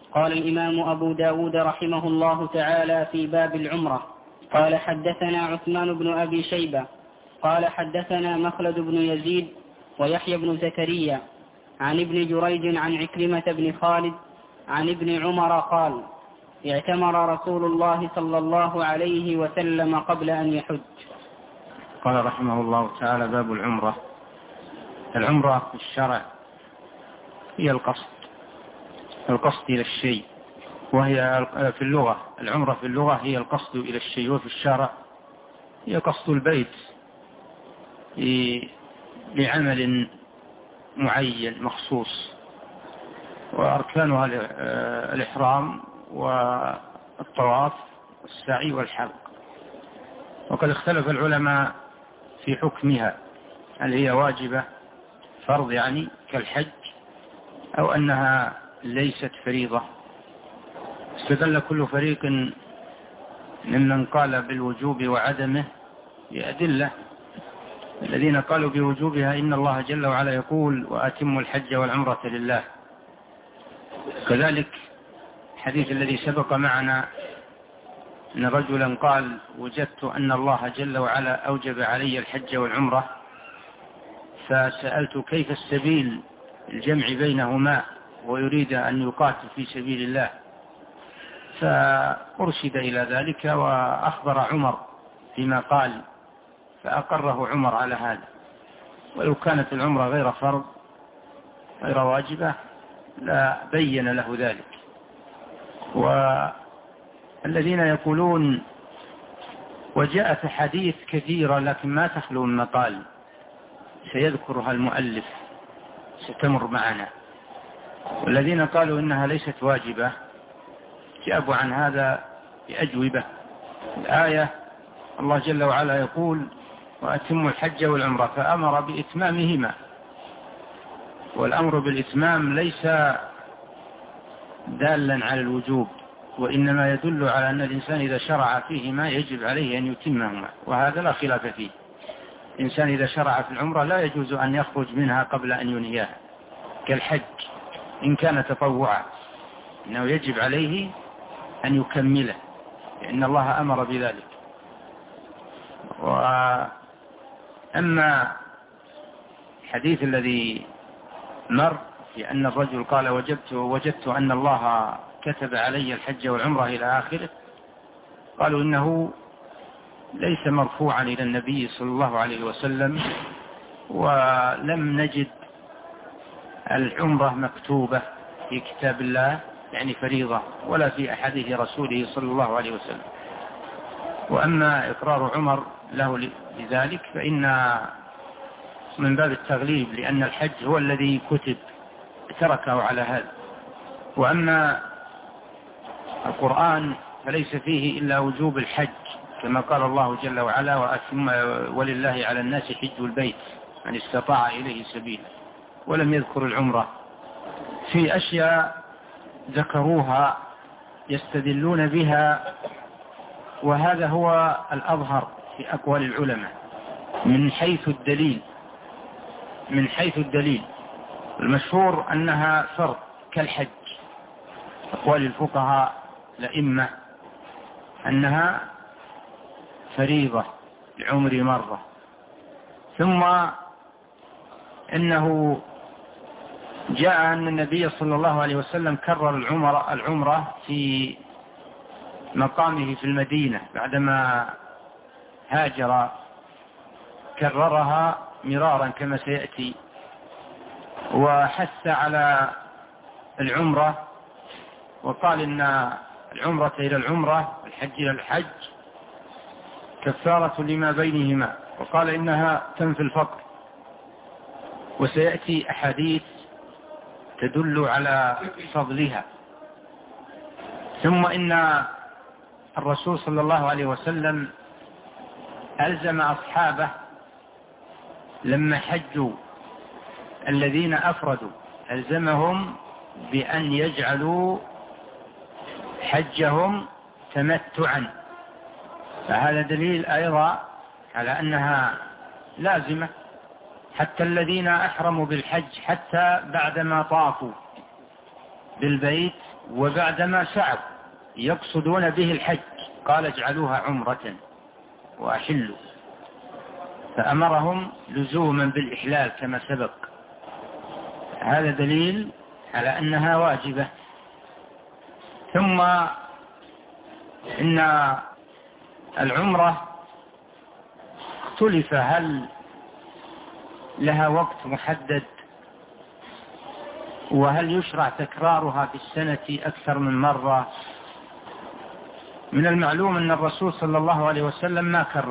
قال الإمام أبو داود رحمه الله تعالى في باب العمرة: قال حدثنا عثمان بن أبي شيبة قال حدثنا مخلد بن يزيد ويحيى بن زكريا عن ابن جريج عن عكرمة بن خالد عن ابن عمر قال: اعتمر رسول الله صلى الله عليه وسلم قبل أن يحج. قال رحمه الله تعالى: باب العمرة. العمرة في الشرع هي القصد إلى الشيء، وهي في اللغة، العمرة في اللغة هي القصد إلى الشيء، وفي الشرع هي قصد البيت لعمل معين مخصوص، وأركانها الإحرام والطواف والسعي والحلق. وقد اختلف العلماء في حكمها، هل هي واجبة فرض يعني كالحج، أو أنها ليست فريضة. استدل كل فريق ممن قال بالوجوب وعدمه بأدلة. الذين قالوا بوجوبها: إن الله جل وعلا يقول: وأتموا الحج والعمرة لله. كذلك الحديث الذي سبق معنا أن رجلا قال: وجدت أن الله جل وعلا أوجب علي الحج والعمرة، فسألت كيف السبيل الجمع بينهما، ويريد أن يقاتل في سبيل الله، فأرشد إلى ذلك وأخبر عمر فيما قال، فأقره عمر على هذا. ولو كانت العمرة غير فرض غير واجبة لا بين له ذلك. والذين يقولون وجاءت حديث كثيرة لكن ما تخلو من مقال سيذكرها المؤلف ستمر معنا، والذين قالوا إنها ليست واجبة جابوا عن هذا بأجوبة. الآية الله جل وعلا يقول: وأتموا الحج والعمرة، فأمر بإتمامهما، والأمر بالإتمام ليس دالا على الوجوب، وإنما يدل على أن الإنسان إذا شرع فيهما يجب عليه أن يتمهما، وهذا لا خلاف فيه. الإنسان إذا شرع في العمرة لا يجوز أن يخرج منها قبل أن ينهيها، كالحج إن كان تطوعا، إنه يجب عليه أن يكمله، لأن الله أمر بذلك. وأما الحديث الذي مر في أن الرجل قال: وجدت أن الله كتب علي الحج والعمرة إلى آخره، قالوا إنه ليس مرفوعا إلى النبي صلى الله عليه وسلم، ولم نجد العمرة مكتوبة في كتاب الله يعني فريضة، ولا في أحاديث رسوله صلى الله عليه وسلم. وأما إقرار عمر له لذلك فإن من باب التغليب، لأن الحج هو الذي كتب تركه على هذا. وأما القرآن فليس فيه إلا وجوب الحج، كما قال الله جل وعلا: ولله على الناس حج البيت من استطاع إليه سبيلا، ولم يذكر العمرة. في أشياء ذكروها يستدلون بها، وهذا هو الأظهر في أقوال العلماء من حيث الدليل. المشهور أنها فرض كالحج، أقوال الفقهاء الأئمة أنها فريضة لعمر مرة. ثم إنه جاء أن النبي صلى الله عليه وسلم كرر العمرة في مقامه في المدينة بعدما هاجر، كررها مرارا كما سيأتي، وحث على العمرة، وقال إن العمرة إلى العمرة الحج إلى الحج كفارة لما بينهما، وقال إنها تنفي الفقر. وسيأتي أحاديث تدل على فضلها. ثم إن الرسول صلى الله عليه وسلم ألزم أصحابه لما حجوا الذين أفردوا، ألزمهم بأن يجعلوا حجهم تمتعا، فهذا دليل أيضا على أنها لازمة. حتى الذين أحرموا بالحج حتى بعدما طافوا بالبيت وبعدما سعوا يقصدون به الحج قال اجعلوها عمرة وأحلوا، فأمرهم لزوما بالإحلال كما سبق. هذا دليل على أنها واجبة. ثم إن العمرة اختلف هل لها وقت محدد، وهل يشرع تكرارها في السنة أكثر من مرة. من المعلوم أن الرسول صلى الله عليه وسلم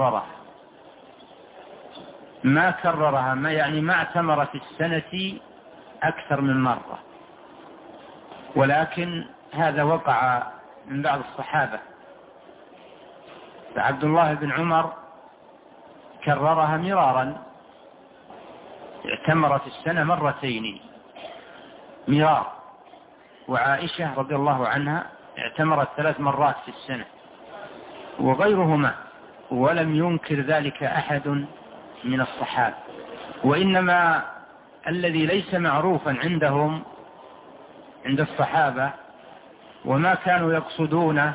ما كررها ما اعتمر في السنة أكثر من مرة، ولكن هذا وقع من بعض الصحابة. فعبد الله بن عمر كررها مرارا، اعتمر في السنة مرتين مرار، وعائشة رضي الله عنها اعتمرت 3 مرات في السنة وغيرهما، ولم ينكر ذلك أحد من الصحابة. وإنما الذي ليس معروفا عندهم عند الصحابة وما كانوا يقصدون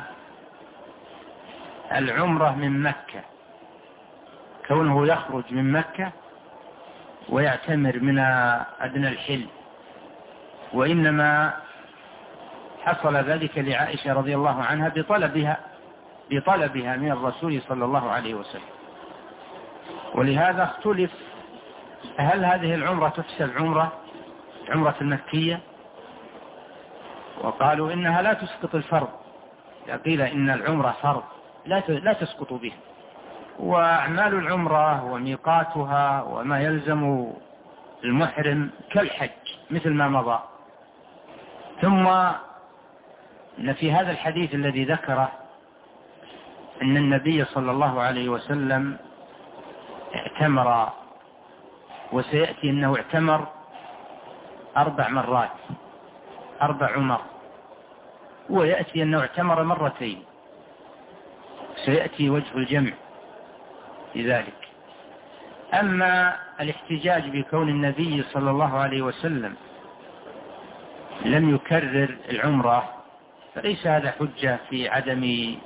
العمرة من مكة، كونه يخرج من مكة ويعتمر من أدنى الحل، وإنما حصل ذلك لعائشة رضي الله عنها بطلبها من الرسول صلى الله عليه وسلم. ولهذا اختلف هل هذه العمرة تحسب عمرة المكية، وقالوا إنها لا تسقط الفرض، قيل إن العمرة فرض لا تسقط به، وأعمال العمرة وميقاتها وما يلزم المحرم كالحج مثل ما مضى. ثم إن في هذا الحديث الذي ذكره أن النبي صلى الله عليه وسلم اعتمر، وسيأتي أنه اعتمر 4 مرات 4 عمر، ويأتي أنه اعتمر مرتين، سيأتي وجه الجمع لذلك. أما الاحتجاج بكون النبي صلى الله عليه وسلم لم يكرر العمرة فليس هذا حجة في عدم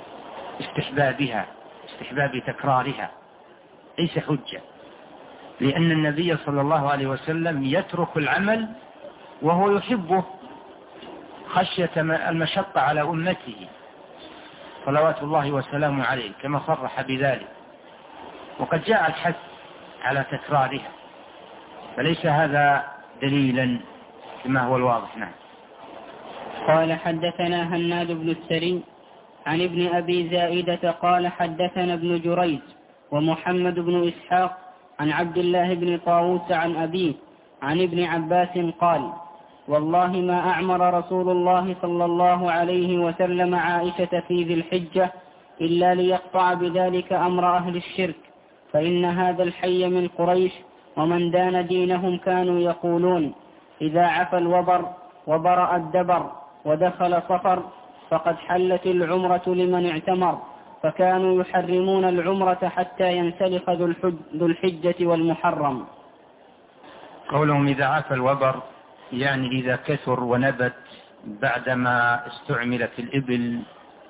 استحباب تكرارها، ليس حجة، لأن النبي صلى الله عليه وسلم يترك العمل وهو يحبه خشية المشقة على أمته صلوات الله وسلامه عليه، كما صرح بذلك، وقد جاء الحث على تكرارها، فليس هذا دليلا كما هو الواضح. نعم. قال حدثنا هناد بن السري عن ابن أبي زائدة قال حدثنا ابن جريج ومحمد بن إسحاق عن عبد الله بن طاووس عن أبيه عن ابن عباس قال والله ما أعمر رسول الله صلى الله عليه وسلم عائشة في ذي الحجة إلا ليقطع بذلك أمر أهل الشرك، فإن هذا الحي من قريش، ومن دان دينهم كانوا يقولون إذا عفى الوبر وبرأ الدبر ودخل صفر فقد حلت العمرة لمن اعتمر، فكانوا يحرمون العمرة حتى ينسلخ ذو الحجة والمحرم. قولهم إذا عفى الوبر يعني إذا كثر ونبت بعدما استعملت الإبل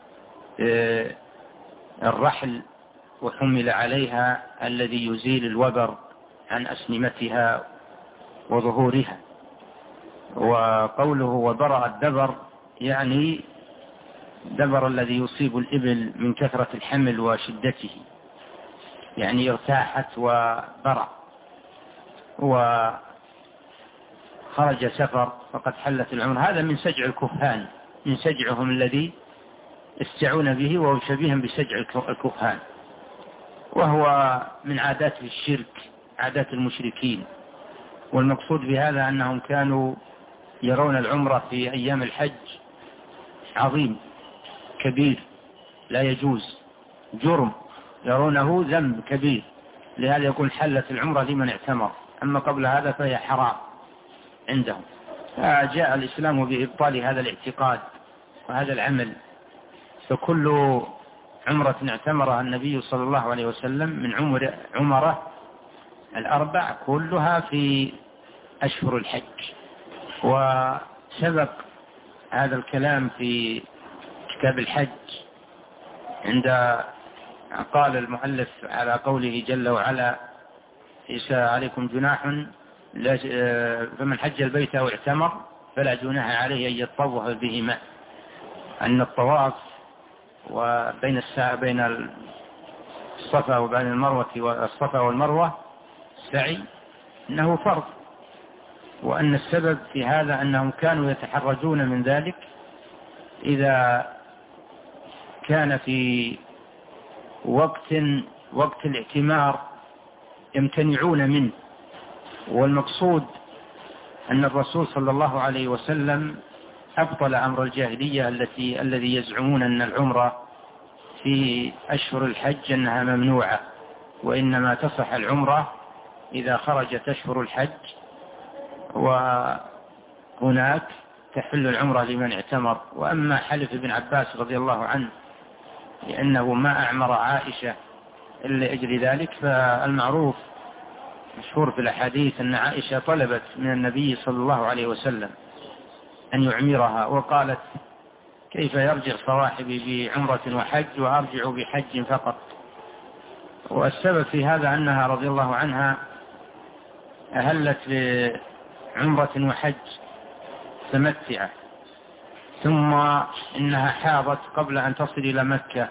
الرحل وحمل عليها الذي يزيل الوبر عن أسنمتها وظهورها. وقوله وبرأ الدبر يعني دبر الذي يصيب الإبل من كثرة الحمل وشدته، يعني ارتاحت وبرأ وخرج سفر فقد حلت العمر. هذا من سجع الكهان، من سجعهم الذي استعون به، وهو شبيه بسجع الكهان، وهو من عادات الشرك، عادات المشركين. والمقصود بهذا أنهم كانوا يرون العمرة في أيام الحج عظيم كبير لا يجوز، جرم يرونه ذنب كبير، لهذا يقول حلت العمرة لمن اعتمر، أما قبل هذا فهي حرام عندهم. فجاء الإسلام بإبطال هذا الاعتقاد وهذا العمل، فكل عمرة اعتمرها النبي صلى الله عليه وسلم من عمره 4 كلها في أشهر الحج. وسبق هذا الكلام في كتاب الحج عند قال المؤلف على قوله جل وعلا ليس عليكم جناح فمن حج البيت أو اعتمر فلا جناح عليه أن يطوف بهما، أن الطواف وبين بين الصفا وبين المروة والصفا والمروة السعي أنه فرض، وأن السبب في هذا أنهم كانوا يتحرجون من ذلك إذا كان في وقت الاعتمار يمتنعون منه. والمقصود أن الرسول صلى الله عليه وسلم أبطل أمر الجاهلية الذي يزعمون أن العمرة في أشهر الحج أنها ممنوعة، وإنما تصح العمرة إذا خرجت أشهر الحج، وهناك تحل العمرة لمن اعتمر. وأما حلف ابن عباس رضي الله عنه لأنه ما أعمر عائشة إلا أجل ذلك، فالمعروف مشهور في الأحاديث أن عائشة طلبت من النبي صلى الله عليه وسلم أن يعمرها، وقالت كيف يرجع صواحبي بعمرة وحج وأرجع بحج فقط. والسبب في هذا أنها رضي الله عنها أهلت بعمرة وحج تمتعة، ثم إنها حاضت قبل أن تصل إلى مكة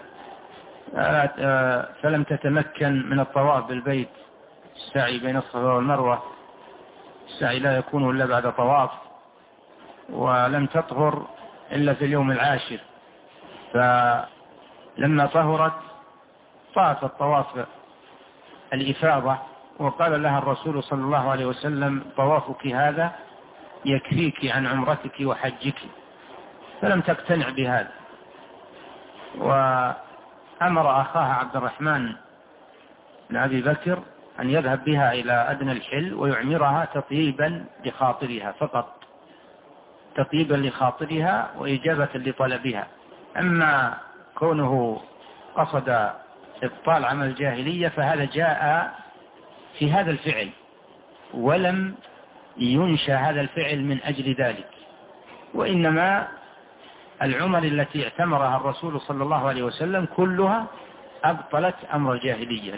فلم تتمكن من الطواف بالبيت، السعي بين الصفا والمروة، السعي لا يكون إلا بعد طواف، ولم تطهر إلا في اليوم العاشر، فلما طهرت طافت طواف الإفاضة، وقال لها الرسول صلى الله عليه وسلم طوافك هذا يكفيك عن عمرتك وحجك، فلم تقتنع بهذا، وأمر أخاها عبد الرحمن بن أبي بكر أن يذهب بها إلى أدنى الحل ويعمرها تطيبا لخاطرها فقط، تطيبا لخاطرها وإجابة لطلبها. أما كونه قصد إبطال عمل الجاهلية فهذا جاء في هذا الفعل، ولم ينشأ هذا الفعل من أجل ذلك، وإنما العمر التي اعتمرها الرسول صلى الله عليه وسلم كلها أبطلت أمر الجاهلية،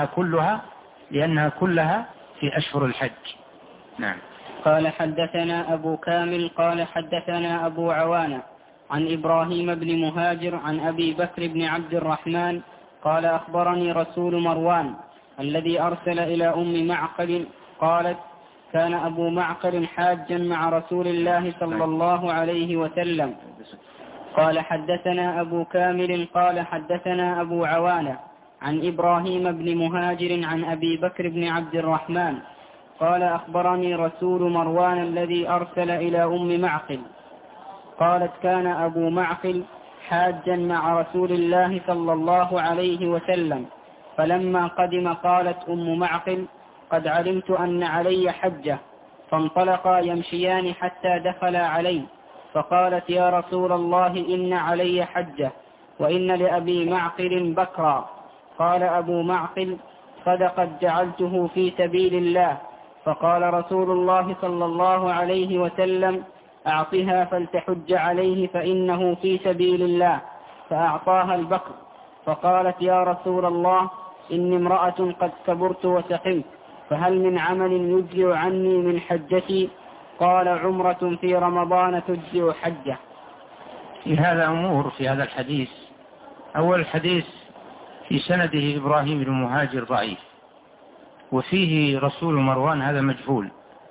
لأنها كلها في أشهر الحج. نعم. قال حدثنا أبو كامل قال حدثنا أبو عوانة عن إبراهيم بن مهاجر عن أبي بكر بن عبد الرحمن قال أخبرني رسول مروان الذي أرسل إلى أم معقل قالت كان أبو معقل حاجا مع رسول الله صلى الله عليه وسلم. قال حدثنا أبو كامل قال حدثنا أبو عوانة عن إبراهيم بن مهاجر عن أبي بكر بن عبد الرحمن قال أخبرني رسول مروان الذي أرسل إلى أم معقل قالت كان أبو معقل حاجا مع رسول الله صلى الله عليه وسلم، فلما قدم قالت أم معقل قد علمت أن علي حجة، فانطلقا يمشيان حتى دخلا علي، فقالت يا رسول الله إن علي حجة وإن لأبي معقل بكرا. قال أبو معقل صدقت جعلته في سبيل الله. فقال رسول الله صلى الله عليه وسلم أعطها فلتحج عليه فإنه في سبيل الله، فأعطاها البكر. فقالت يا رسول الله إني امرأة قد كبرت وسقمت، فهل من عمل يجزئ عني من حجتي؟ قال عمرة في رمضان تجزئ حجة. في هذا أمور في هذا الحديث. أول الحديث في سنده إبراهيم بن مهاجر ضعيف، وفيه رسول مروان هذا مجهول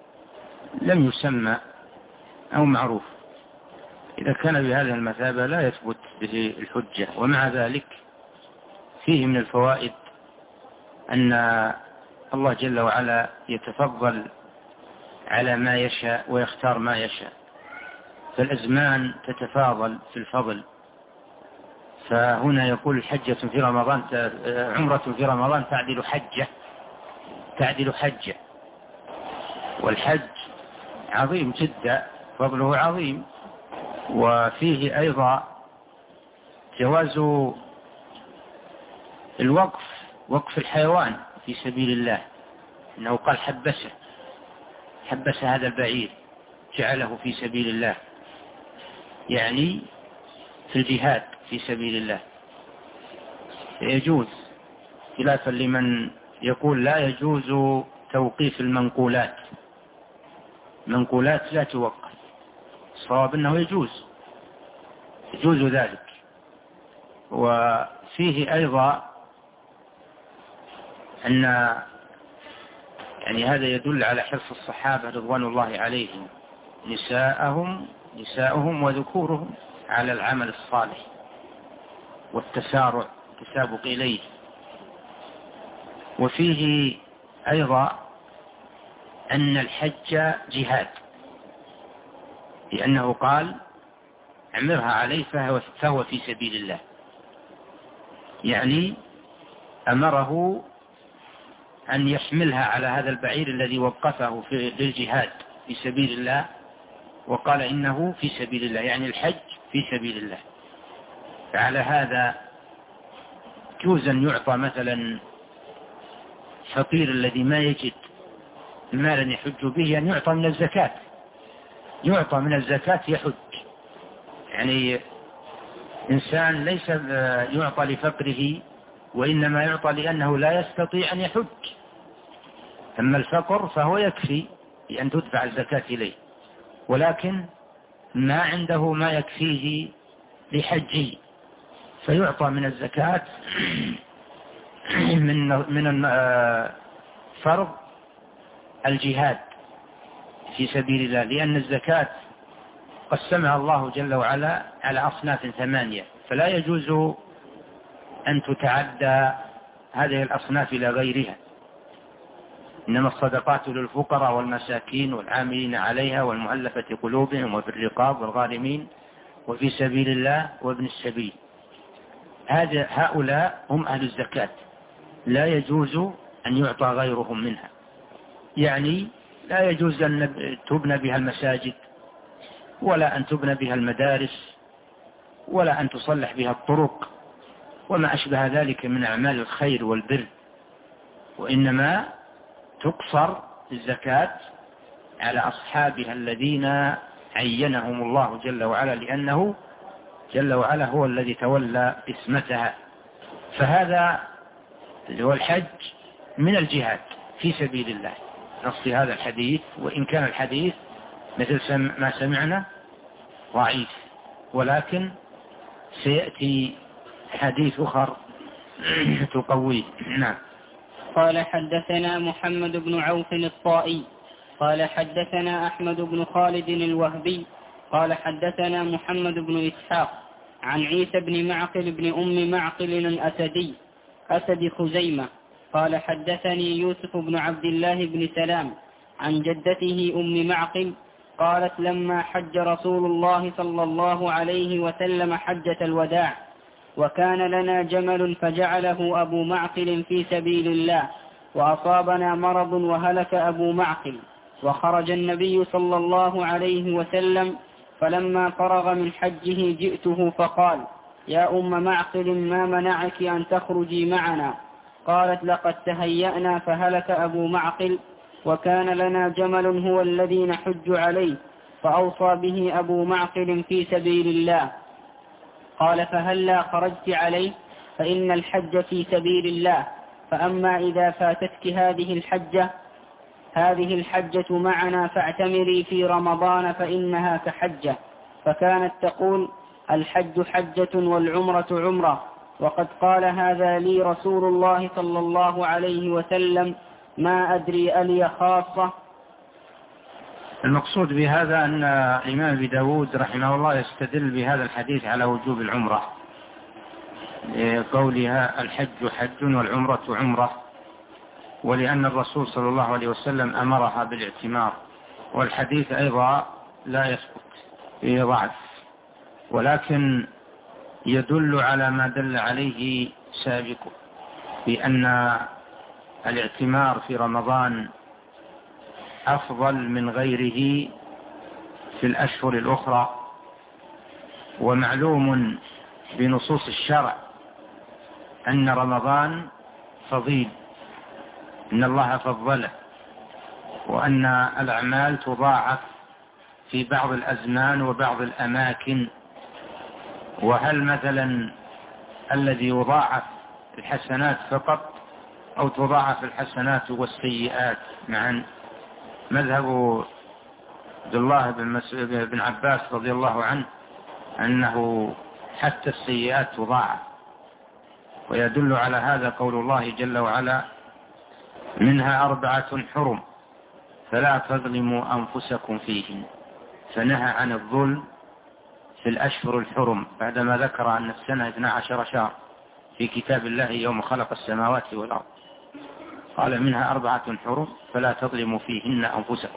لم يسمى أو معروف، إذا كان بهذه المثابة لا يثبت به الحجة. ومع ذلك فيه من الفوائد أن الله جل وعلا يتفضل على ما يشاء ويختار ما يشاء، فالأزمان تتفاضل في الفضل، فهنا يقول حجة في رمضان عمرة في رمضان تعدل حجة، والحج عظيم جدا فضله عظيم. وفيه أيضا جواز وقف الحيوان في سبيل الله، إنه قال حبس هذا البعير جعله في سبيل الله. يعني في الجهاد في سبيل الله يجوز، خلافا لمن يقول لا يجوز توقيف المنقولات. منقولات لا توقف، الصواب أنه يجوز ذلك. وفيه أيضا أن يعني هذا يدل على حرص الصحابة رضوان الله عليهم نساءهم وذكورهم على العمل الصالح والتسارع التسابق إليه. وفيه أيضا أن الحج جهاد، لأنه قال اعمرها عليه فهو في سبيل الله، يعني أمره أن يحملها على هذا البعير الذي وقفه للجهاد في سبيل الله، وقال إنه في سبيل الله، يعني الحج في سبيل الله. فعلى هذا يجوز أن يعطى مثلا فقير الذي ما يجد مالا يحج به أن يعطى من الزكاة، يعطى من الزكاة يحج. يعني إنسان ليس يعطى لفقره، وإنما يعطى لأنه لا يستطيع أن يحج. أما الفقر فهو يكفي بأن تدفع الزكاة إليه، ولكن ما عنده ما يكفيه لحجه، فيعطى من الزكاة من فرض الجهاد في سبيل الله، لأن الزكاة قسمها الله جل وعلا على أصناف 8، فلا يجوز أن تتعدى هذه الأصناف إلى غيرها. إنما الصدقات للفقراء والمساكين والعاملين عليها والمؤلفة قلوبهم وفي الرقاب والغارمين وفي سبيل الله وابن السبيل. هؤلاء هم أهل الزكاة، لا يجوز أن يعطى غيرهم منها. يعني لا يجوز أن تبنى بها المساجد، ولا أن تبنى بها المدارس، ولا أن تصلح بها الطرق وما أشبه ذلك من أعمال الخير والبر، وإنما تقصر الزكاة على أصحابها الذين عينهم الله جل وعلا، لأنه جل وعلا هو الذي تولى اسمتها. فهذا اللي هو الحج من الجهاد في سبيل الله، نص هذا الحديث، وإن كان الحديث مثل ما سمعنا ضعيف، ولكن سيأتي حديث أخر تقويه. نعم. قال حدثنا محمد بن عوف الطائي قال حدثنا أحمد بن خالد الوهبي قال حدثنا محمد بن إسحاق عن عيسى بن معقل بن أم معقل الأسدي أسد خزيمة قال حدثني يوسف بن عبد الله بن سلام عن جدته أم معقل قالت لما حج رسول الله صلى الله عليه وسلم حجة الوداع وكان لنا جمل فجعله أبو معقل في سبيل الله، وأصابنا مرض وهلك أبو معقل، وخرج النبي صلى الله عليه وسلم، فلما فرغ من حجه جئته فقال يا أم معقل ما منعك أن تخرجي معنا؟ قالت لقد تهيأنا فهلك أبو معقل، وكان لنا جمل هو الذي نحج عليه، فأوصى به أبو معقل في سبيل الله. قال فهلا خرجت عليه؟ فإن الحج في سبيل الله، فأما إذا فاتتك هذه الحجة معنا فاعتمري في رمضان فإنها كحجة. فكانت تقول الحج حجة والعمرة عمرة، وقد قال هذا لي رسول الله صلى الله عليه وسلم ما أدري ألي خاصة. المقصود بهذا أن الإمام أبي داود رحمه الله يستدل بهذا الحديث على وجوب العمرة، قولها الحج حج والعمرة عمرة، ولأن الرسول صلى الله عليه وسلم أمرها بالاعتمار. والحديث أيضا لا يسقط فيه ضعف، ولكن يدل على ما دل عليه سابقه، بأن الاعتمار في رمضان أفضل من غيره في الأشهر الأخرى. ومعلوم بنصوص الشرع أن رمضان فضيل، إن الله فضله، وأن الأعمال تضاعف في بعض الأزمان وبعض الأماكن؟ وهل مثلا الذي يضاعف الحسنات فقط أو تضاعف الحسنات والسيئات معا؟ مذهب عبد الله بن عباس رضي الله عنه أنه حتى السيئات تضاعف، ويدل على هذا قول الله جل وعلا: منها 4 حرم فلا تظلموا أنفسكم فيهن، فنهى عن الظلم في الأشهر الحرم بعدما ذكر أن السنة 12 شهر في كتاب الله يوم خلق السماوات والأرض، قال منها 4 حرم فلا تظلموا فيهن أنفسكم،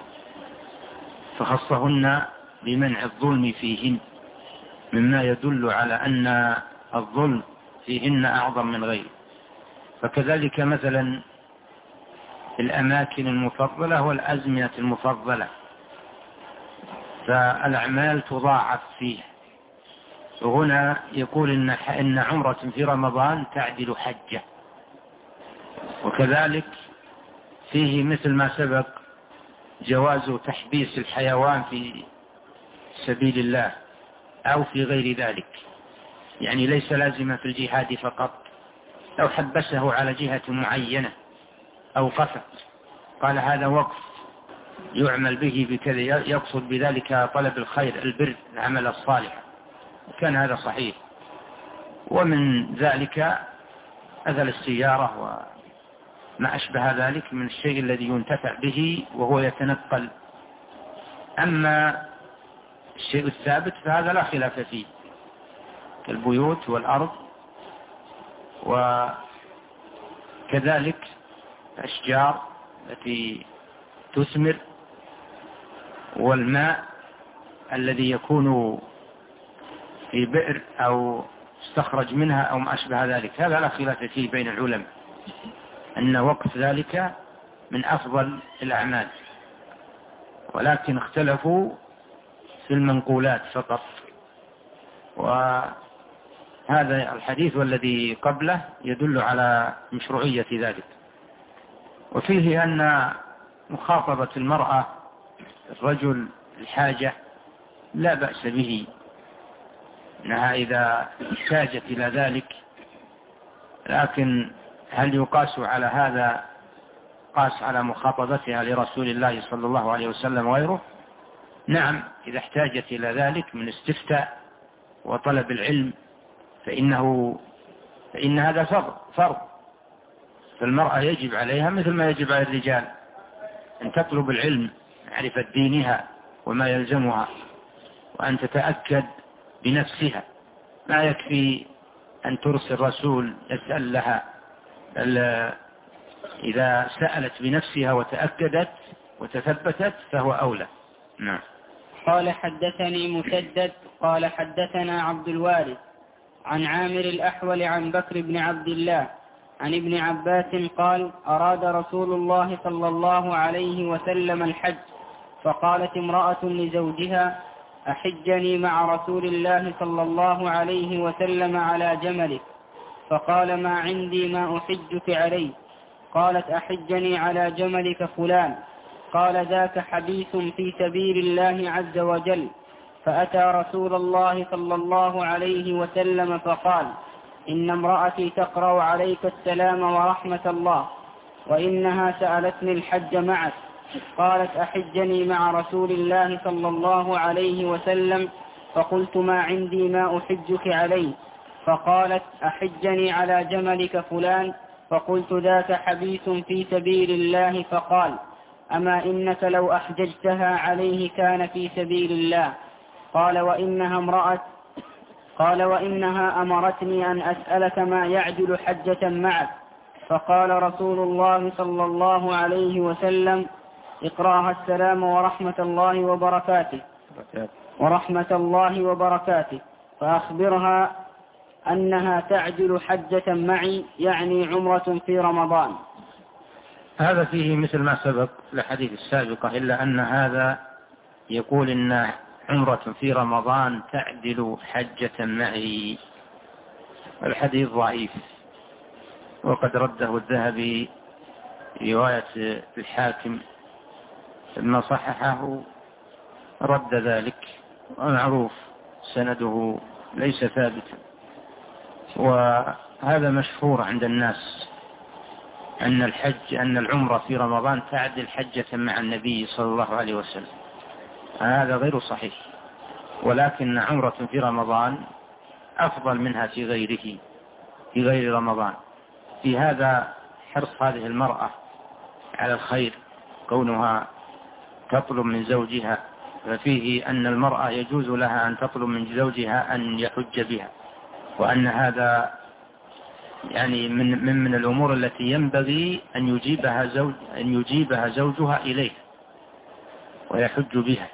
فخصهن بمنع الظلم فيهن، مما يدل على أن الظلم فيهن أعظم من غيره. فكذلك مثلا الأماكن المفضلة والأزمنة المفضلة، فالأعمال تضاعف فيه. وهنا يقول إن عمرة في رمضان تعدل حجة، وكذلك فيه مثل ما سبق جواز تحبيس الحيوان في سبيل الله أو في غير ذلك، يعني ليس لازما في الجهاد فقط، لو حبسه على جهة معينة أو قفت قال هذا وقف يعمل به بكذا، يقصد بذلك طلب الخير البر العمل الصالح، كان هذا صحيح. ومن ذلك أذل السيارة وما أشبه ذلك من الشيء الذي ينتفع به وهو يتنقل. أما الشيء الثابت فهذا لا خلاف فيه، كالبيوت والأرض، وكذلك الأشجار التي تثمر، والماء الذي يكون في بئر أو استخرج منها أو ما أشبه ذلك، هذا لا خلاف فيه بين العلماء أن وقف ذلك من أفضل الأعمال، ولكن اختلفوا في المنقولات فقط. وهذا الحديث والذي قبله يدل على مشروعية ذلك. وفيه أن مخاطبة المرأة الرجل الحاجة لا بأس به، أنها إذا احتاجت إلى ذلك، لكن هل يقاس على هذا قاس على مخاطبتها لرسول الله صلى الله عليه وسلم وغيره؟ نعم، إذا احتاجت إلى ذلك من استفتاء وطلب العلم فإن هذا فرض، فالمرأة يجب عليها مثل ما يجب على الرجال أن تطلب العلم، معرفة دينها وما يلزمها، وأن تتأكد بنفسها، ما يكفي أن ترسل رسول يسأل لها، إذا سألت بنفسها وتأكدت وتثبتت فهو أولى. نعم. قال حدثني مسدد قال حدثنا عبد الوارث عن عامر الأحول عن بكر بن عبد الله عن ابن عباس قال: أراد رسول الله صلى الله عليه وسلم الحج، فقالت امرأة لزوجها: أحجني مع رسول الله صلى الله عليه وسلم على جملك. فقال: ما عندي ما أحجك عليه. قالت: أحجني على جملك فلان. قال: ذاك حبيث في سبيل الله عز وجل. فأتى رسول الله صلى الله عليه وسلم فقال: إن امرأتي تقرأ عليك السلام ورحمة الله، وإنها سألتني الحج معك. قالت: أحجني مع رسول الله صلى الله عليه وسلم. فقلت: ما عندي ما أحجك عليه. فقالت: أحجني على جملك فلان. فقلت: ذاك حبيث في سبيل الله. فقال: أما إنك لو أحججتها عليه كان في سبيل الله. قال: وإنها أمرتني أن أسألك ما يعدل حجة معك. فقال رسول الله صلى الله عليه وسلم: اقرأها السلام ورحمة الله وبركاته فأخبرها أنها تعدل حجة معي، يعني عمرة في رمضان. هذا فيه مثل ما سبق الحديث السابقة، إلا أن هذا يقول إن عمرة في رمضان تعدل حجة معي. الحديث ضعيف، وقد رده الذهبي رواية الحاكم ثم صححه رد ذلك، معروف سنده ليس ثابتا. وهذا مشهور عند الناس أن العمرة في رمضان تعدل حجة مع النبي صلى الله عليه وسلم. هذا غير صحيح، ولكن عمرة في رمضان أفضل منها في غير رمضان. في هذا حرص هذه المرأة على الخير، كونها تطلب من زوجها، ففيه أن المرأة يجوز لها أن تطلب من زوجها أن يحج بها، وأن هذا يعني من الأمور التي ينبغي أن يجيبها زوجها إليه ويحج بها.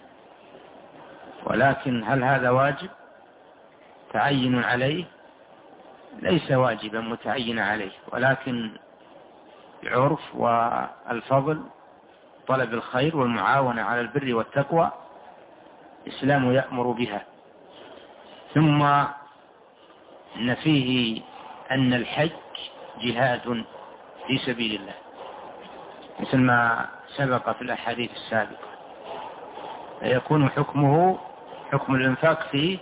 ولكن هل هذا واجب تعين عليه؟ ليس واجبا متعين عليه، ولكن العرف والفضل، طلب الخير والمعاونة على البر والتقوى، الإسلام يأمر بها. ثم إن فيه أن الحج جهاد في سبيل الله، مثل ما سبق في الأحاديث السابقة، يكون حكمه حكم الإنفاق فيه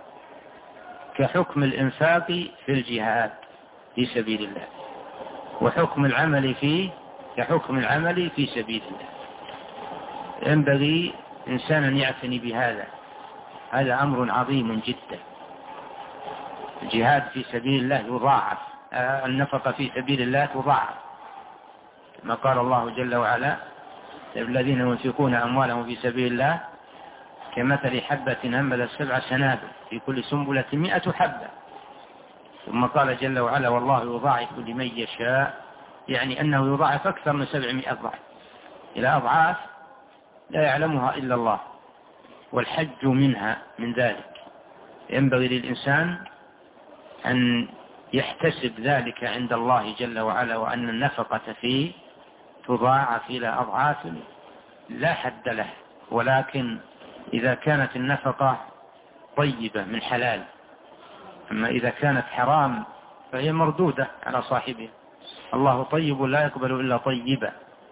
كحكم الإنفاق في الجهاد في سبيل الله، وحكم العمل فيه كحكم العمل في سبيل الله. ينبغي إنسان يعتني بهذا، هذا أمر عظيم جدا. الجهاد في سبيل الله يضاعف، النفقة في سبيل الله تضاعف، كما قال الله جل وعلا: الذين ينفقون أموالهم في سبيل الله كمثل حبة أنبتت 7 سنابل في كل سنبلة 100 حبة. ثم قال جل وعلا: والله يضاعف لمن يشاء، يعني أنه يضاعف أكثر من 700 ضعف إلى أضعاف لا يعلمها إلا الله، والحج من ذلك. ينبغي للإنسان أن يحتسب ذلك عند الله جل وعلا، وأن النفقة فيه تضاعف إلى أضعاف لا حد له. ولكن إذا كانت النفقة طيبة من حلال، أما إذا كانت حرام فهي مردودة على صاحبها. الله طيب لا يقبل إلا طيبا.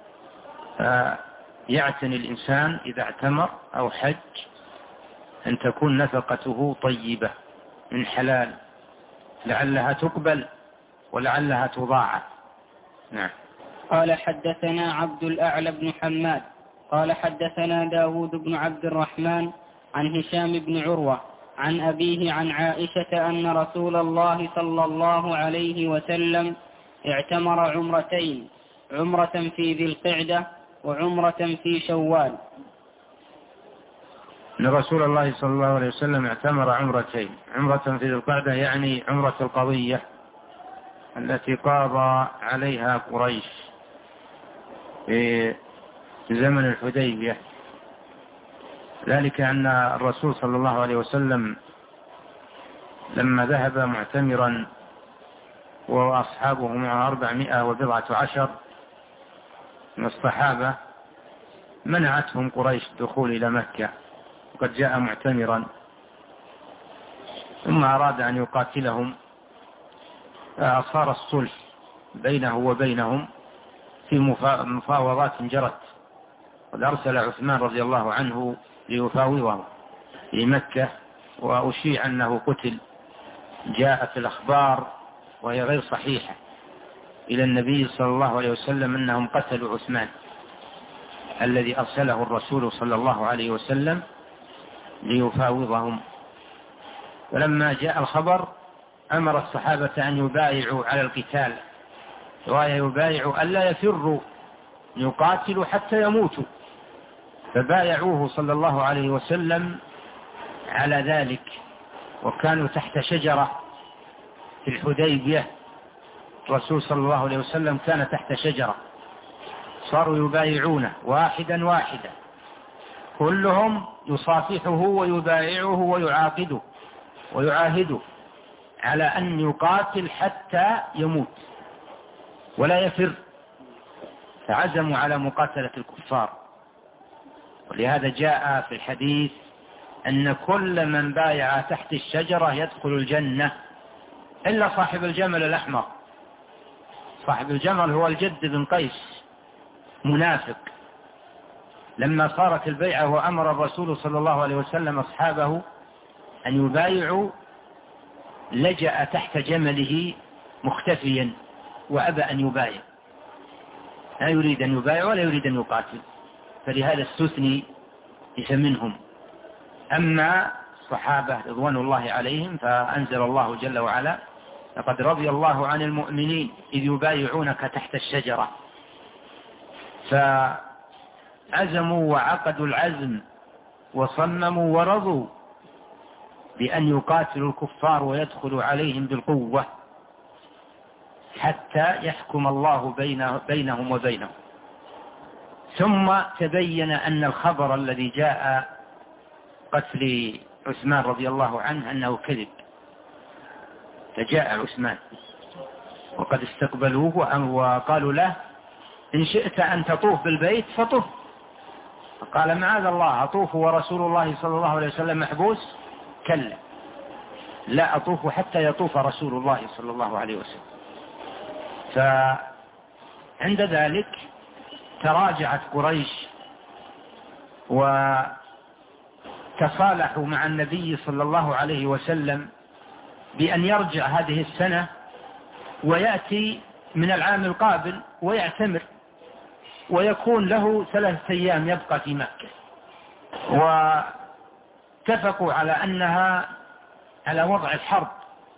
فيعتني الإنسان إذا اعتمر أو حج أن تكون نفقته طيبة من حلال، لعلها تقبل ولعلها تضاعف. نعم. قال: حدثنا عبد الأعلى بن حماد قال: حدثنا داود بن عبد الرحمن عن هشام بن عروة عن أبيه عن عائشة أن رسول الله صلى الله عليه وسلم اعتمر عمرتين، عمرة في ذي القعدة وعمرة في شوال. أن رسول الله صلى الله عليه وسلم اعتمر عمرتين، عمرة في ذي القعدة يعني عمرة القضية التي قاضى عليها قريش في زمن الحديبية. ذلك أن الرسول صلى الله عليه وسلم لما ذهب معتمرا وأصحابه مع 419 من الصحابة، منعتهم قريش الدخول إلى مكة، وقد جاء معتمرا، ثم أراد أن يقاتلهم، فأصار الصلح بينه وبينهم في مفاوضات جرت، قد أرسل عثمان رضي الله عنه ليفاوضه في مكة، وأشيع أنه قتل. جاءت الأخبار وهي غير صحيحة إلى النبي صلى الله عليه وسلم أنهم قتلوا عثمان الذي أرسله الرسول صلى الله عليه وسلم ليفاوضهم. ولما جاء الخبر أمر الصحابة أن يبايعوا على القتال، ويبايعوا ألا يفروا، يقاتلوا حتى يموتوا، فبايعوه صلى الله عليه وسلم على ذلك. وكانوا تحت شجرة في الحديبية، الرسول صلى الله عليه وسلم كان تحت شجرة، صاروا يبايعونه واحدا واحدا، كلهم يصافحه ويبايعه ويعاهده على أن يقاتل حتى يموت ولا يفر، فعزموا على مقاتلة الكفار. ولهذا جاء في الحديث أن كل من بايع تحت الشجرة يدخل الجنة إلا صاحب الجمل الأحمر. صاحب الجمل هو الجد بن قيس، منافق، لما صارت البيعة وأمر الرسول صلى الله عليه وسلم أصحابه أن يبايعوا لجأ تحت جمله مختفيا وأبى أن يبايع، لا يريد أن يبايع ولا يريد أن يقاتل، فلهذا استثني ليس منهم. أما الصحابة رضوان الله عليهم فأنزل الله جل وعلا: لقد رضي الله عن المؤمنين إذ يبايعونك تحت الشجرة. فعزموا وعقدوا العزم وصمموا ورضوا بأن يقاتلوا الكفار ويدخلوا عليهم بالقوة حتى يحكم الله بينهم وبينهم. ثم تبين أن الخبر الذي جاء قتل عثمان رضي الله عنه أنه كذب، فجاء عثمان وقد استقبلوه وقالوا له: إن شئت أن تطوف بالبيت فطف. فقال: معاذ الله، أطوف ورسول الله صلى الله عليه وسلم محبوس؟ كلا، لا أطوف حتى يطوف رسول الله صلى الله عليه وسلم. فعند ذلك تراجعت قريش وتصالحوا مع النبي صلى الله عليه وسلم بأن يرجع هذه السنة ويأتي من العام القابل ويعتمر، ويكون له 3 أيام يبقى في مكة. واتفقوا على أنها على وضع الحرب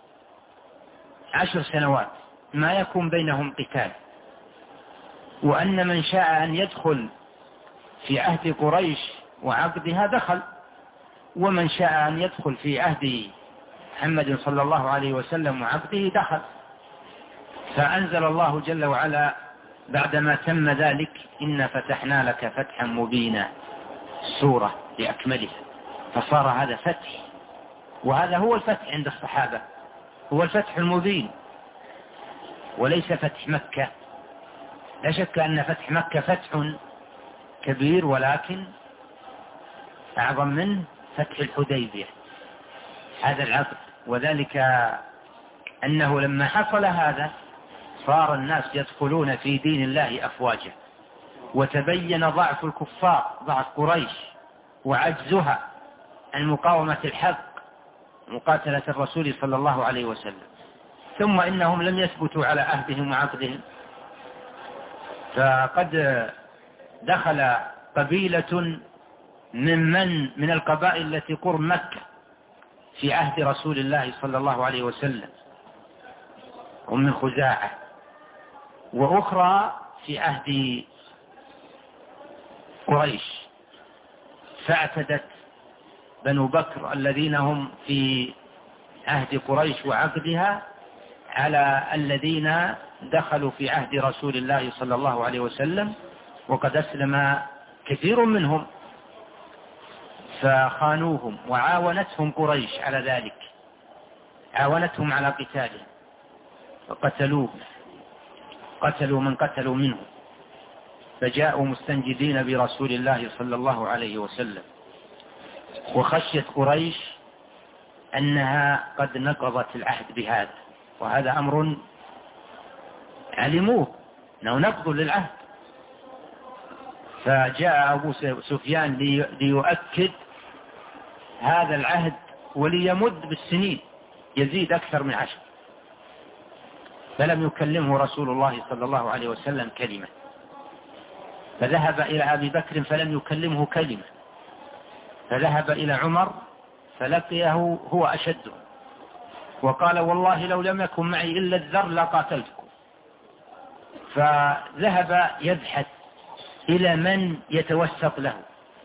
10 سنوات ما يكون بينهم قتال، وأن من شاء أن يدخل في عهد قريش وعقدها دخل، ومن شاء أن يدخل في عهد محمد صلى الله عليه وسلم وعقده دخل. فأنزل الله جل وعلا بعدما تم ذلك: إنا فتحنا لك فتحا مبينا، السورة بأكملها. فصار هذا فتح، وهذا هو الفتح عند الصحابة، هو الفتح المبين وليس فتح مكة. لا شك أن فتح مكة فتح كبير، ولكن أعظم منه فتح الحديبية، هذا العقد. وذلك أنه لما حصل هذا صار الناس يدخلون في دين الله أفواجا، وتبين ضعف الكفار، ضعف قريش وعجزها عن مقاومة الحق، مقاتلة الرسول صلى الله عليه وسلم. ثم إنهم لم يثبتوا على عهدهم وعقدهم، فقد دخل قبيلة من القبائل التي قرب مكة في عهد رسول الله صلى الله عليه وسلم، هم من خزاعة، وأخرى في عهد قريش. فاعتدت بنو بكر الذين هم في عهد قريش وعقدها على الذين دخلوا في عهد رسول الله صلى الله عليه وسلم، وقد أسلم كثير منهم، فخانوهم. وعاونتهم قريش على ذلك، عاونتهم على قتالهم، وقتلوه، قتلوا من قتلوا منهم، فجاءوا مستنجدين برسول الله صلى الله عليه وسلم. وخشيت قريش أنها قد نقضت العهد بهذا، وهذا أمر علموه أنه نقض للعهد. فجاء أبو سفيان ليؤكد هذا العهد وليمد بالسنين يزيد أكثر من 10، فلم يكلمه رسول الله صلى الله عليه وسلم كلمة. فذهب إلى أبي بكر فلم يكلمه كلمة، فذهب إلى عمر فلقيه هو أشده، وقال: والله لو لم يكن معي إلا الذر لقاتلتكم. فذهب يبحث إلى من يتوسط له،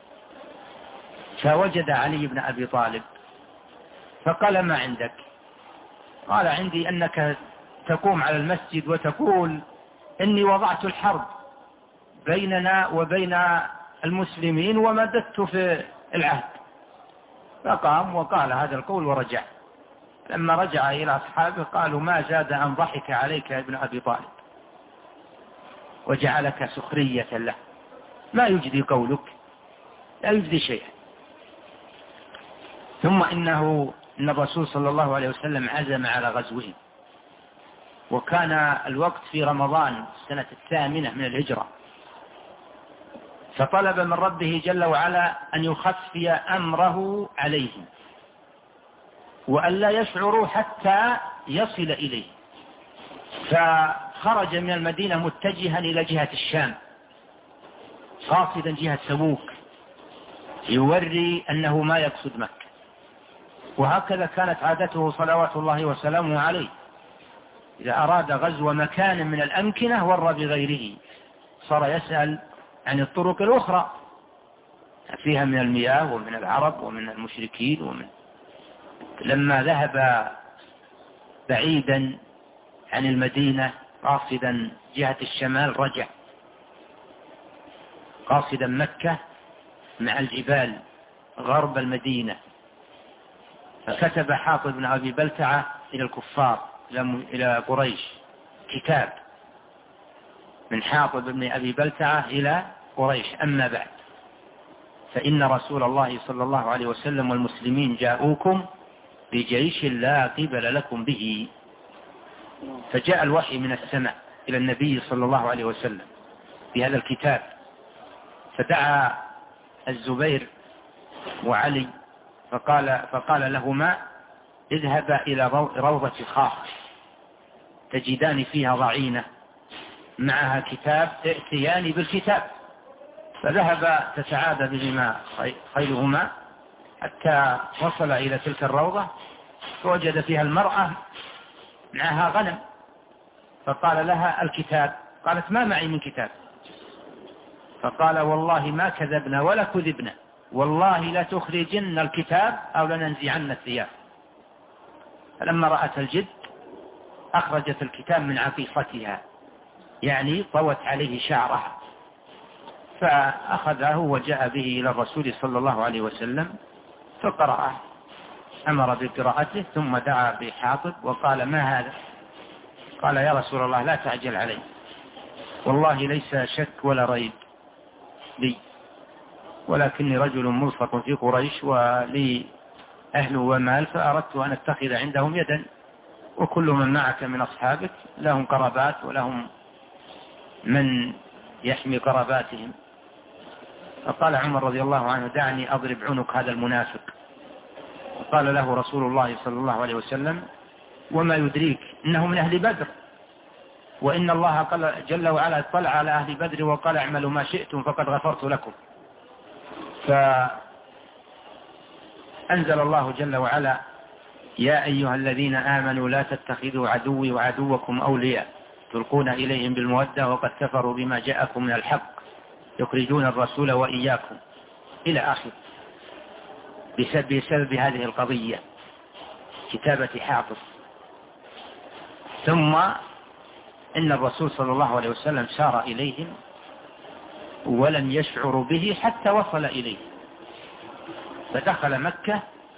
فوجد علي بن أبي طالب، فقال: ما عندك؟ قال: عندي أنك تقوم على المسجد وتقول إني وضعت الحرب بيننا وبين المسلمين ومددت في العهد. فقام وقال هذا القول ورجع. لما رجع إلى أصحابه قالوا: ما زاد أن ضحك عليك يا ابن أبي طالب وجعلك سخرية له، ما يجدي قولك، لا يجدي شيئا. ثم إن الرسول صلى الله عليه وسلم عزم على غزوه، وكان الوقت في رمضان السنة 8 من الهجرة. فطلب من ربه جل وعلا أن يخفي أمره عليهم وأن لا يشعروا حتى يصل إليه. فخرج من المدينة متجها إلى جهة الشام قاصدا جهة تبوك يوري أنه ما يقصد مكة. وهكذا كانت عادته صلوات الله وسلامه عليه، إذا أراد غزو مكان من الأمكنة ور بغيره، صار يسأل عن الطرق الأخرى فيها من المياه ومن العرب ومن المشركين لما ذهب بعيدا عن المدينة قاصدا جهة الشمال رجع قاصدا مكة مع الجبال غرب المدينة. فكتب حاطب بن أبي بلتعة إلى الكفار إلى قريش كتاب من حاطب بن أبي بلتعة إلى قريش: أما بعد فإن رسول الله صلى الله عليه وسلم والمسلمين جاءوكم بجيش لا قبل لكم به. فجاء الوحي من السماء إلى النبي صلى الله عليه وسلم بهذا الكتاب، فدعا الزبير وعلي فقال لهما: اذهبا إلى روضة خاخ تجدان فيها ضعينة معها كتاب ائتيان بالكتاب. فذهب تتعادى بهما خيلهما حتى وصل إلى تلك الروضة، فوجد فيها المرأة معها غنم، فقال لها: الكتاب؟ قالت: ما معي من كتاب. فقال: والله ما كذبنا ولا كذبنا، والله لا تخرجن الكتاب أو لننزعن الثياب. فلما رأت الجد أخرجت الكتاب من عقيقتها، يعني طوت عليه شعرها، فأخذه وجاء به إلى الرسول صلى الله عليه وسلم فقرأه، أمر بقراءته ثم دعا بحاطب وقال: ما هذا؟ قال: يا رسول الله لا تعجل علي، والله ليس شك ولا ريب لي، ولكني رجل ملصق في قريش ولي أهل ومال، فأردت أن أتخذ عندهم يدا، وكل من معك من أصحابك لهم قرابات ولهم من يحمي قراباتهم. فقال عمر رضي الله عنه: دعني أضرب عنق هذا المنافق. وقال له رسول الله صلى الله عليه وسلم: وما يدريك إنه من أهل بدر، وإن الله جل وعلا اطلع على أهل بدر وقال: اعملوا ما شئتم فقد غفرت لكم. فأنزل الله جل وعلا: يا أيها الذين آمنوا لا تتخذوا عدوي وعدوكم أولياء تلقون إليهم بالمودة وقد كفروا بما جاءكم من الحق يخرجون الرسول وإياكم، إلى آخر، بسبب هذه القضية كتابة حاطب. ثم إن الرسول صلى الله عليه وسلم سار إليهم ولم يشعروا به حتى وصل إليه، فدخل مكة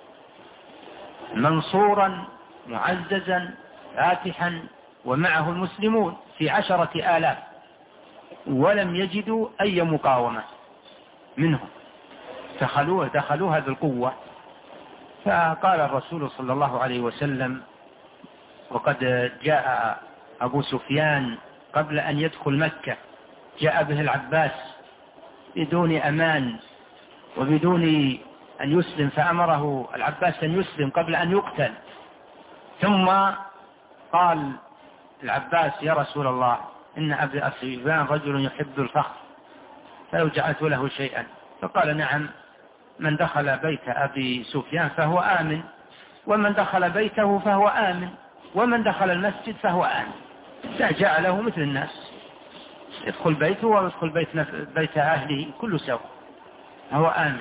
منصورا معززا فاتحا ومعه المسلمون في 10,000 ولم يجدوا أي مقاومة منهم، دخلوها بالقوة. فقال الرسول صلى الله عليه وسلم، وقد جاء أبو سفيان قبل أن يدخل مكة، جاء به العباس بدون أمان وبدون أن يسلم، فأمره العباس أن يسلم قبل أن يقتل. ثم قال العباس: يا رسول الله، إن أبي سفيان رجل يحب الفخر، فلو جعلت له شيئا. فقال: نعم، من دخل بيت أبي سفيان فهو آمن، ومن دخل بيته فهو آمن، ومن دخل المسجد فهو آمن. جاء له مثل الناس، يدخل بيته ويدخل بيت أهله كل سوء، هو آمن.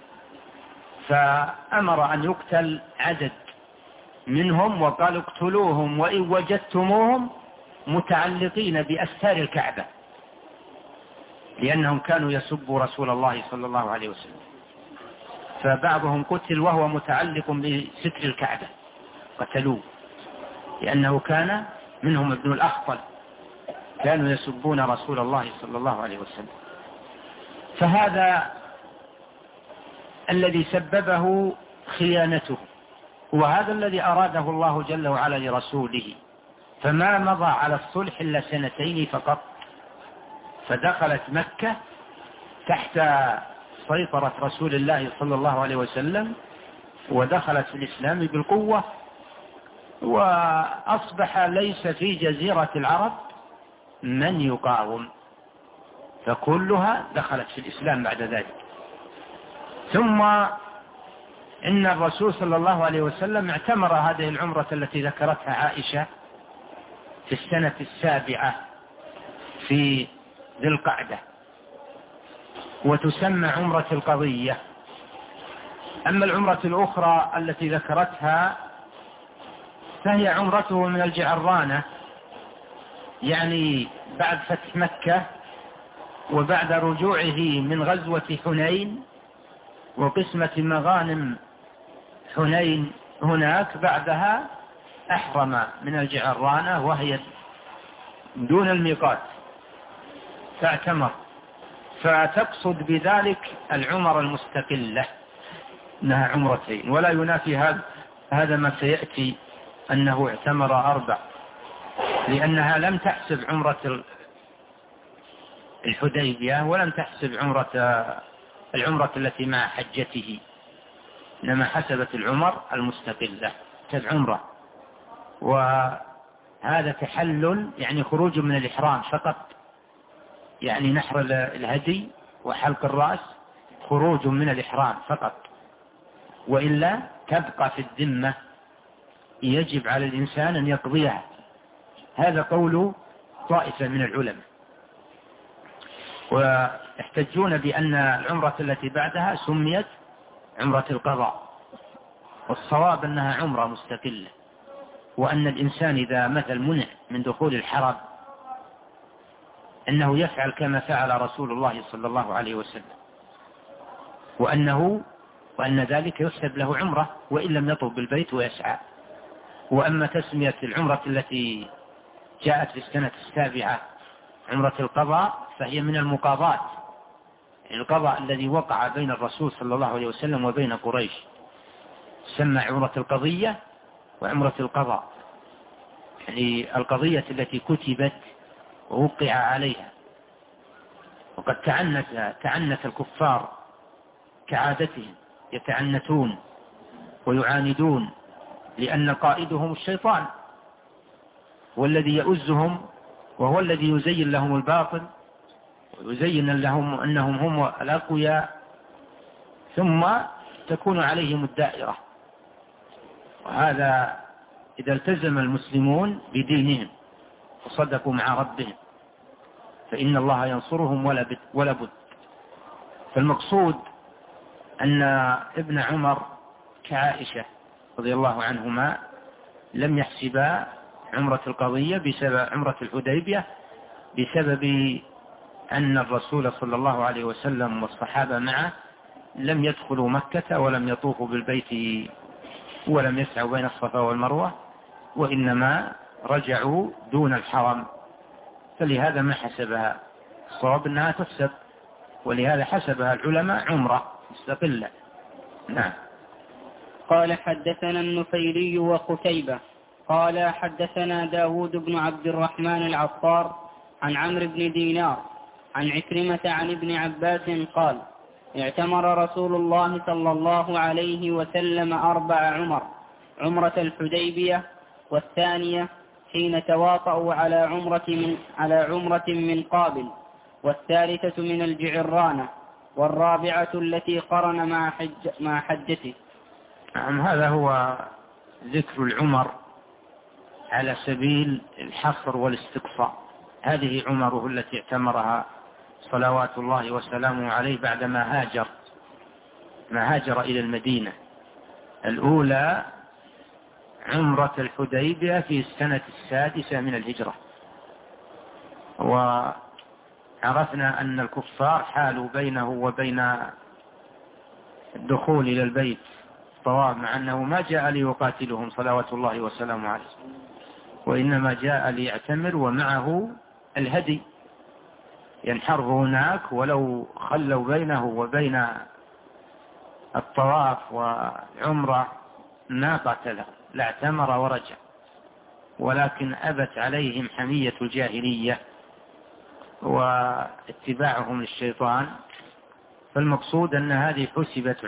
فأمر أن يقتل عدد منهم، وقال: اقتلوهم وإن وجدتموهم متعلقين بأستار الكعبة، لأنهم كانوا يسبوا رسول الله صلى الله عليه وسلم. فبعضهم قتل وهو متعلق بستر الكعبة، قتلوه لأنه كان منهم ابن الأخطل، كانوا يسبون رسول الله صلى الله عليه وسلم. فهذا الذي سببه خيانته، وهذا الذي أراده الله جل وعلا لرسوله. فما مضى على الصلح إلا 2 سنين فقط، فدخلت مكة تحت سيطرة رسول الله صلى الله عليه وسلم، ودخلت في الإسلام بالقوة، وأصبح ليس في جزيرة العرب من يقاوم، فكلها دخلت في الإسلام بعد ذلك. ثم إن الرسول صلى الله عليه وسلم اعتمر هذه العمرة التي ذكرتها عائشة في السنة 7 في ذي القعدة، وتسمى عمرة القضية. أما العمرة الأخرى التي ذكرتها فهي عمرته من الجعرانة، يعني بعد فتح مكة وبعد رجوعه من غزوة حنين وقسمة مغانم حنين هناك، بعدها أحرم من الجعرانة وهي دون الميقات فاعتمر، فتقصد بذلك العمر المستقلة أنها عمرتين، ولا ينافي هذا ما سيأتي أنه اعتمر 4، لأنها لم تحسب عمرة الحديبية ولم تحسب العمرة التي مع حجته، إنما حسبت العمر المستقلة كالعمرة. وهذا تحلل يعني خروج من الإحرام فقط، يعني نحر الهدي وحلق الرأس خروج من الإحرام فقط، وإلا تبقى في الذمة، يجب على الإنسان أن يقضيها. هذا قول طائفة من العلماء، ويحتجون بأن العمرة التي بعدها سميت عمرة القضاء، والصواب أنها عمرة مستقلة، وأن الإنسان إذا مثل منع من دخول الحرم أنه يفعل كما فعل رسول الله صلى الله عليه وسلم، وأن ذلك يحسب له عمرة وإن لم يطوف بالبيت ويسعى. وأما تسمية العمرة التي جاءت في السنة 7 عمرة القضاء فهي من المقاضات، يعني القضاء الذي وقع بين الرسول صلى الله عليه وسلم وبين قريش، سمى عمرة القضية وعمرة القضاء، يعني القضية التي كتبت ووقع عليها. وقد تعنت الكفار كعادتهم، يتعنتون ويعاندون، لأن قائدهم الشيطان والذي يؤزهم، وهو الذي يزين لهم الباطل ويزين لهم أنهم هم الأقوياء، ثم تكون عليهم الدائرة. وهذا إذا التزم المسلمون بدينهم وصدقوا مع ربهم فإن الله ينصرهم ولا بد. فالمقصود أن ابن عمر كعائشة رضي الله عنهما لم يحسبا عمرة القضية بسبب عمرة الحديبية، بسبب أن الرسول صلى الله عليه وسلم والصحابة معه لم يدخلوا مكة ولم يطوفوا بالبيت ولم يسعوا بين الصفا والمروة، وإنما رجعوا دون الحرم، فلهذا ما حسبها. الصواب أنها تحسب، ولهذا حسبها العلماء عمرة مستقلة. نعم. قال حدثنا النفيلي وقتيبة قال حدثنا داود بن عبد الرحمن العطار عن عمرو بن دينار عن عكرمة عن ابن عباس قال اعتمر رسول الله صلى الله عليه وسلم 4 عمر: عمرة الحديبية، والثانية حين تواطؤوا على عمرة من قابل، والثالثة من الجعرانة، والرابعة التي قرن مع حجته. هذا هو ذكر العمر على سبيل الحصر والاستقصاء. هذه عمره التي اعتمرها صلوات الله وسلامه عليه بعدما هاجر إلى المدينة. الأولى عمرة الحديبية في السنة 6 من الهجرة، وعرفنا أن الكفار حالوا بينه وبين الدخول إلى البيت طواف، مع أنه ما جاء ليقاتلهم صلوات الله وسلامه عليه، وإنما جاء ليعتمر ومعه الهدي ينحره هناك، ولو خلوا بينه وبين الطواف والعمرة ما قاتله لاعتمر ورجع، ولكن أبت عليهم حمية الجاهلية واتباعهم للشيطان فالمقصود أن هذه حسبت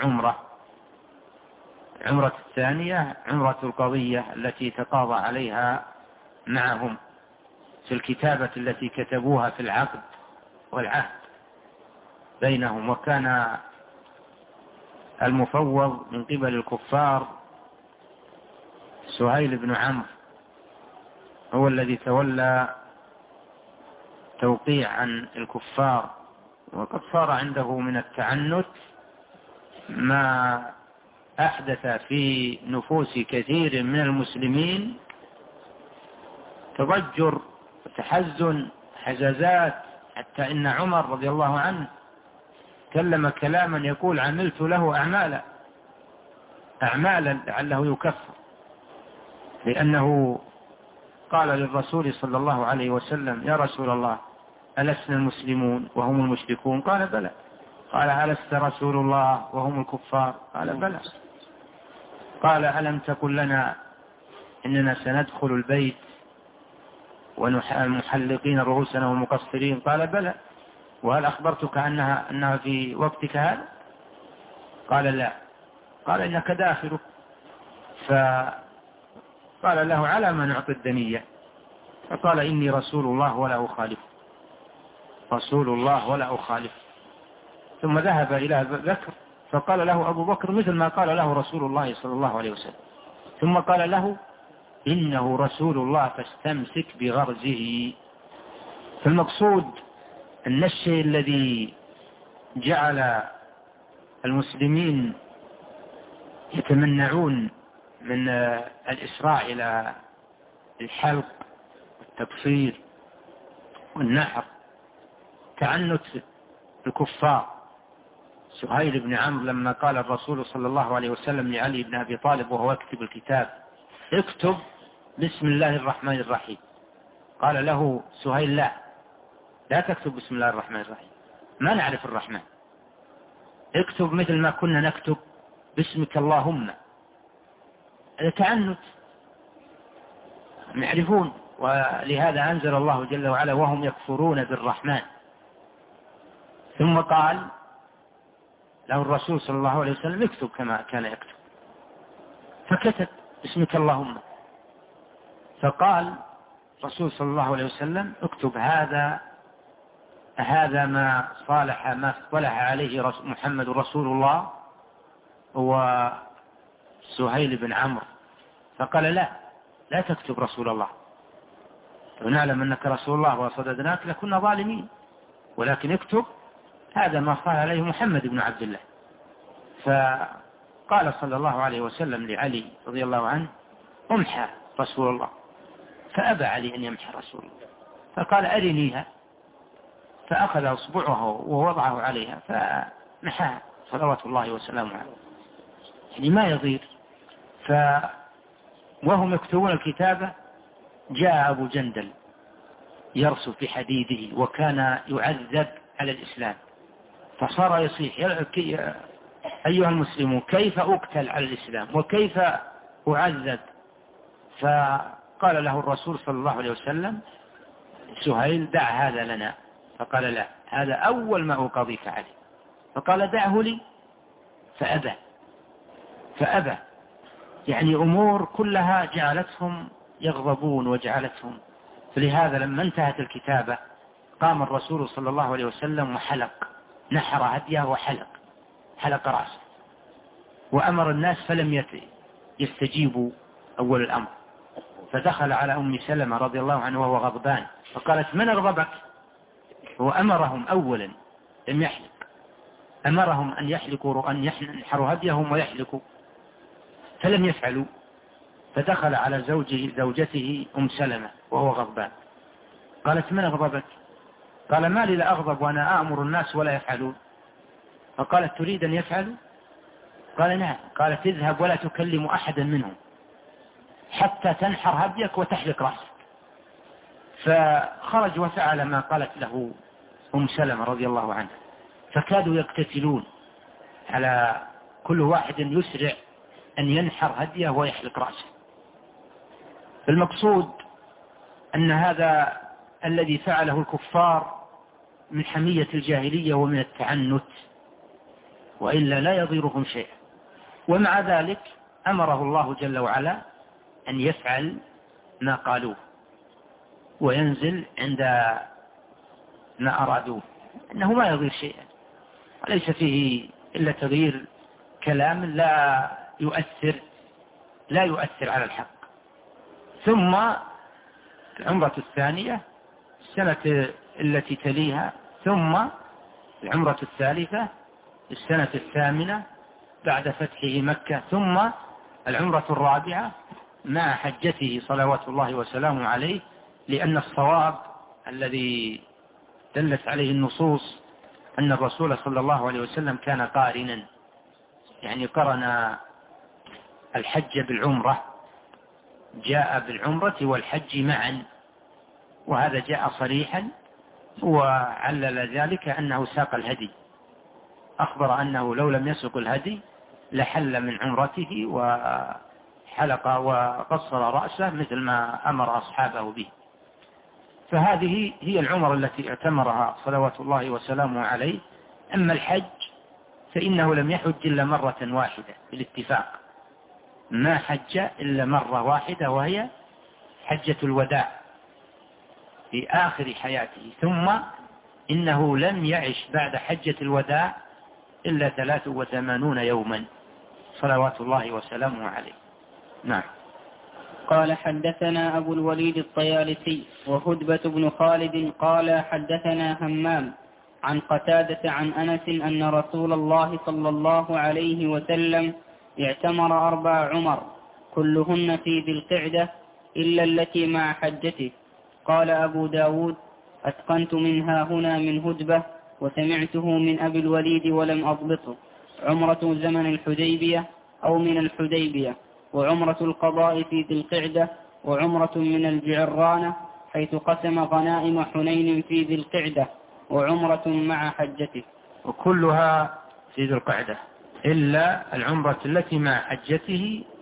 عمرة الثانية عمرة القضية التي تقاضى عليها معهم في الكتابة التي كتبوها في العقد والعهد بينهم. وكان المفوض من قبل الكفار سهيل بن عمرو هو الذي تولى توقيع عن الكفار، وقد صار عنده من التعنت ما أحدث في نفوس كثير من المسلمين تضجر وتحزن حزازات، حتى إن عمر رضي الله عنه كلم كلاما يقول عملت له أعمالا لعله يكفر، لأنه قال للرسول صلى الله عليه وسلم يا رسول الله ألسنا المسلمون وهم المشركون؟ قال بلى. قال ألست رسول الله وهم الكفار؟ قال بلى. قال ألم تقل لنا إننا سندخل البيت ونحلقين رؤوسنا ومقصرين؟ قال بلى. وهل أخبرتك أنها في وقتك هذا؟ قال لا. قال إنك داخل. فقال له على ما نعطي الدنية؟ فقال إني رسول الله ولا أخالف، رسول الله ولا أخالف. ثم ذهب إلى أبي بكر فقال له أبو بكر مثل ما قال له رسول الله صلى الله عليه وسلم، ثم قال له إنه رسول الله فاستمسك بغرزه. فالمقصود أن الشيء الذي جعل المسلمين يتمنعون من الإسراع إلى الحلق والتقصير والنحر تعنت الكفار. سهيل بن عمرو لما قال الرسول صلى الله عليه وسلم لعلي بن أبي طالب وهو يكتب الكتاب اكتب بسم الله الرحمن الرحيم، قال له سهيل لا تكتب بسم الله الرحمن الرحيم، ما نعرف الرحمن، اكتب مثل ما كنا نكتب باسمك اللهم. هذا تعنت يعرفون، ولهذا أنزل الله جل وعلا وهم يكفرون بالرحمن. ثم قال له الرسول صلى الله عليه وسلم اكتب كما كان يكتب، فكتب باسمك اللهم. فقال الرسول صلى الله عليه وسلم اكتب هذا ما اصطلح عليه محمد رسول الله وسهيل بن عمرو. فقال لا تكتب رسول الله، لو نعلم أنك رسول الله وصددناك لكنا ظالمين، ولكن اكتب هذا ما قال عليه محمد بن عبد الله. فقال صلى الله عليه وسلم لعلي رضي الله عنه امحى رسول الله، فأبى علي أن يمحى رسول الله، فقال أرنيها، فأخذ أصبعه ووضعه عليها فمحاها صلوات الله وسلامه عليه، يعني ما يضير. وهم يكتبون الكتابة جاء أبو جندل يرسل في حديده وكان يعذب على الإسلام، فصار يصيح أيها المسلمون كيف أقتل على الإسلام وكيف أعذب؟ فقال له الرسول صلى الله عليه وسلم سهيل دع هذا لنا، فقال لا، هذا أول ما أقاضيك عليه. فقال دعه لي، فأبى. يعني أمور كلها جعلتهم يغضبون وجعلتهم. فلهذا لما انتهت الكتابة قام الرسول صلى الله عليه وسلم وحلق، نحر هديه حلق رأسه، وأمر الناس فلم يستجيبوا أول الأمر. فدخل على أم سلمة رضي الله عنه وهو غضبان، فقالت من أغضبك؟ هو أمرهم أولا لم يحلق، أمرهم أن يحلقوا أن ينحروا هديهم ويحلقوا فلم يفعلوا. فدخل على زوجته أم سلمة وهو غضبان، قالت من أغضبك؟ قال ما لي لا أغضب وأنا أأمر الناس ولا يفعلون. فقالت تريد أن يفعلوا؟ قال نعم. قالت اذهب ولا تكلم أحدا منهم حتى تنحر هديك وتحلق رأسك. فخرج وفعل ما قالت له أم سلمة رضي الله عنها، فكادوا يقتتلون على كل واحد يسرع أن ينحر هديه ويحلق رأسه. المقصود أن هذا الذي فعله الكفار من حمية الجاهلية ومن التعنت وإلا لا يضيرهم شيء. ومع ذلك أمره الله جل وعلا أن يفعل ما قالوه وينزل عند ما أرادوه، أنه ما يضير شيئا وليس فيه إلا تغيير كلام لا يؤثر على الحق. ثم العمرة الثانية السنة التي تليها، ثم العمرة الثالثة السنة الثامنة بعد فتحه مكة، ثم العمرة الرابعة مع حجته صلوات الله وسلامه عليه، لأن الصواب الذي دلت عليه النصوص أن الرسول صلى الله عليه وسلم كان قارنا، يعني قرن الحج بالعمرة، جاء بالعمرة والحج معا، وهذا جاء صريحا. وعلل ذلك أنه ساق الهدي، أخبر أنه لو لم يسق الهدي لحل من عمرته وحلق وقصر رأسه مثل ما أمر أصحابه به. فهذه هي العمر التي اعتمرها صلوات الله وسلامه عليه. أما الحج فإنه لم يحج إلا مرة واحدة بالاتفاق، ما حج إلا مرة واحدة وهي حجة الوداع في آخر حياته، ثم إنه لم يعش بعد حجة الوداع إلا 83 يوما صلوات الله وسلامه عليه. نعم. قال حدثنا أبو الوليد الطيالسي وهدبة بن خالد قال حدثنا همام عن قتادة عن أنس أن رسول الله صلى الله عليه وسلم اعتمر 4 عمر كلهن في ذي القعدة إلا التي مع حجته. قال أبو داود أتقنت منها هنا من هدبة وسمعته من أبي الوليد ولم أضبطه. عمرة زمن الحديبية أو من الحديبية، وعمرة القضاء في ذي القعدة، وعمرة من الجعرانة حيث قسم غنائم حنين في ذي القعدة، وعمرة مع حجته. وكلها في ذي القعدة إلا العمرة التي مع حجته